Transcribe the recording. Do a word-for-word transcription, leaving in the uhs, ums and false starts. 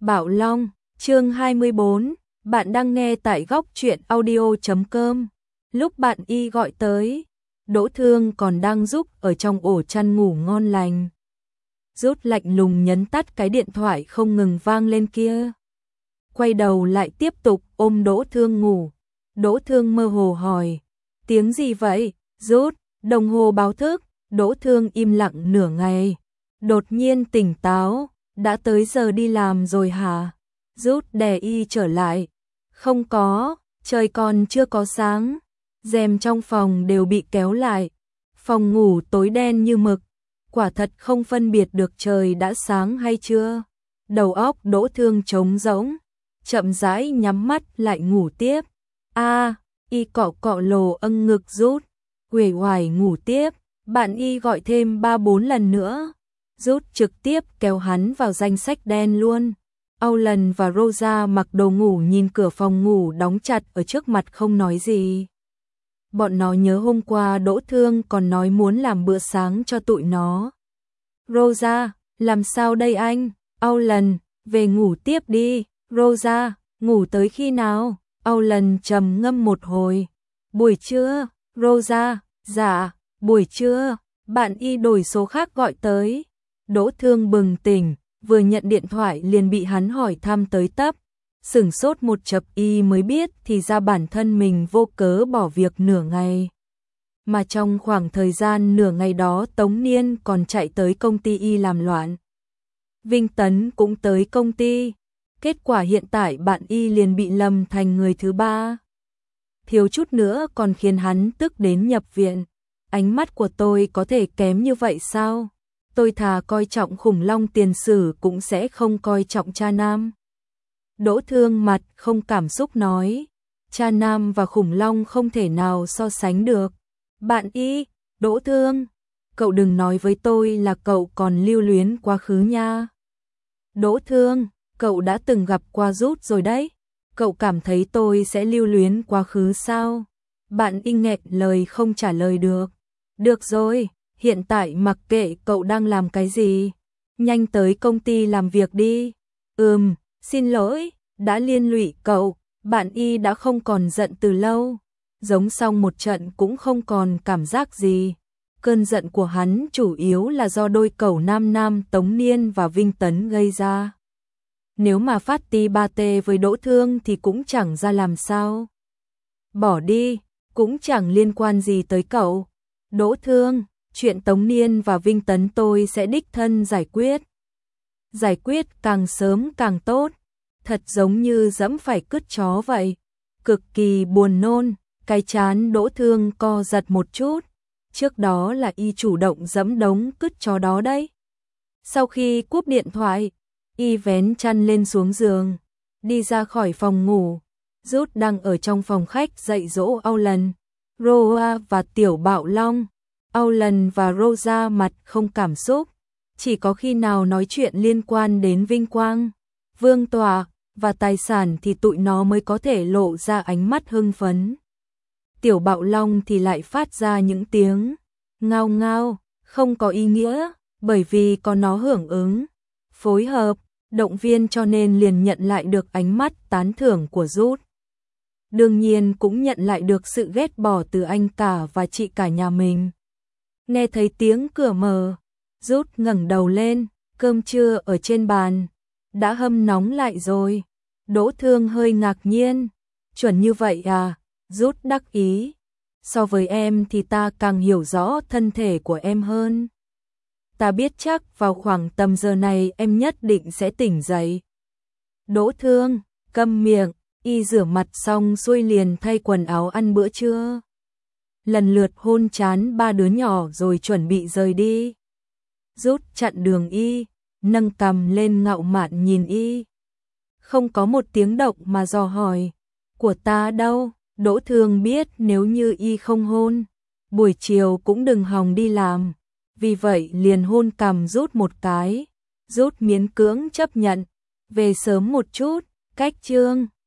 Bảo Long, chương hai mươi bốn, bạn đang nghe tại góc truyện audio chấm com. Lúc bạn y gọi tới, Đỗ Thương còn đang giúp ở trong ổ chăn ngủ ngon lành. Rút lạnh lùng nhấn tắt cái điện thoại không ngừng vang lên kia. Quay đầu lại tiếp tục ôm Đỗ Thương ngủ. Đỗ Thương mơ hồ hỏi, tiếng gì vậy? Rút, đồng hồ báo thức. Đỗ Thương im lặng nửa ngày, đột nhiên tỉnh táo, đã tới giờ đi làm rồi hả? Rút đè y trở lại, không có, trời còn chưa có sáng, rèm trong phòng đều bị kéo lại, phòng ngủ tối đen như mực, quả thật không phân biệt được trời đã sáng hay chưa. Đầu óc Đỗ Thương trống rỗng, chậm rãi nhắm mắt lại ngủ tiếp. A, y cọ cọ lồ âng ngực Rút, uể oải ngủ tiếp. Bạn y gọi thêm ba bốn lần nữa, Rút trực tiếp kéo hắn vào danh sách đen luôn. Alan và Rosa mặc đồ ngủ nhìn cửa phòng ngủ đóng chặt ở trước mặt không nói gì. Bọn nó nhớ hôm qua Đỗ Thương còn nói muốn làm bữa sáng cho tụi nó. Rosa, làm sao đây anh? Alan, về ngủ tiếp đi. Rosa, ngủ tới khi nào? Alan trầm ngâm một hồi. Buổi trưa. Rosa, dạ. Buổi trưa, bạn y đổi số khác gọi tới. Đỗ Thương bừng tỉnh, vừa nhận điện thoại liền bị hắn hỏi thăm tới tấp. Sửng sốt một chập y mới biết thì ra bản thân mình vô cớ bỏ việc nửa ngày. Mà trong khoảng thời gian nửa ngày đó Tống Niên còn chạy tới công ty y làm loạn. Vinh Tấn cũng tới công ty. Kết quả hiện tại bạn y liền bị lầm thành người thứ ba. Thiếu chút nữa còn khiến hắn tức đến nhập viện. Ánh mắt của tôi có thể kém như vậy sao? Tôi thà coi trọng khủng long tiền sử cũng sẽ không coi trọng cha nam. Đỗ Thương mặt không cảm xúc nói, cha nam và khủng long không thể nào so sánh được. Bạn y, Đỗ Thương, cậu đừng nói với tôi là cậu còn lưu luyến quá khứ nha. Đỗ Thương, cậu đã từng gặp qua Rút rồi đấy. Cậu cảm thấy tôi sẽ lưu luyến quá khứ sao? Bạn y nghẹn lời không trả lời được. Được rồi, hiện tại mặc kệ cậu đang làm cái gì, nhanh tới công ty làm việc đi. Ừm, xin lỗi, đã liên lụy cậu. Bạn y đã không còn giận từ lâu, giống xong một trận cũng không còn cảm giác gì. Cơn giận của hắn chủ yếu là do đôi cẩu nam nam Tống Niên và Vinh Tấn gây ra. Nếu mà phát ti ba tê với Đỗ Thương thì cũng chẳng ra làm sao. Bỏ đi, cũng chẳng liên quan gì tới cậu. Đỗ Thương, chuyện Tống Niên và Vinh Tấn tôi sẽ đích thân giải quyết. Giải quyết càng sớm càng tốt. Thật giống như dẫm phải cứt chó vậy. Cực kỳ buồn nôn, cái chán Đỗ Thương co giật một chút. Trước đó là y chủ động dẫm đống cứt chó đó đấy. Sau khi cúp điện thoại, y vén chăn lên xuống giường, đi ra khỏi phòng ngủ. Rút đang ở trong phòng khách dạy dỗ Alan, Roa và Tiểu Bạo Long. Alan và Rosa mặt không cảm xúc, chỉ có khi nào nói chuyện liên quan đến vinh quang, vương tọa và tài sản thì tụi nó mới có thể lộ ra ánh mắt hưng phấn. Tiểu Bạo Long thì lại phát ra những tiếng ngao ngao, không có ý nghĩa, bởi vì có nó hưởng ứng, phối hợp, động viên cho nên liền nhận lại được ánh mắt tán thưởng của Rút. Đương nhiên cũng nhận lại được sự ghét bỏ từ anh cả và chị cả nhà mình. Nghe thấy tiếng cửa mở, Rút ngẩng đầu lên, cơm trưa ở trên bàn, đã hâm nóng lại rồi. Đỗ Thương hơi ngạc nhiên, chuẩn như vậy à? Rút đắc ý, so với em thì ta càng hiểu rõ thân thể của em hơn. Ta biết chắc vào khoảng tầm giờ này em nhất định sẽ tỉnh dậy. Đỗ Thương, câm miệng, y rửa mặt xong xuôi liền thay quần áo ăn bữa trưa. Lần lượt hôn trán ba đứa nhỏ rồi chuẩn bị rời đi. Rút chặn đường y, nâng cằm lên ngạo mạn nhìn y. Không có một tiếng động mà dò hỏi, của ta đâu? Đỗ Thương biết nếu như y không hôn, buổi chiều cũng đừng hòng đi làm. Vì vậy liền hôn cằm Rút một cái. Rút miễn cưỡng chấp nhận, về sớm một chút, cách chương.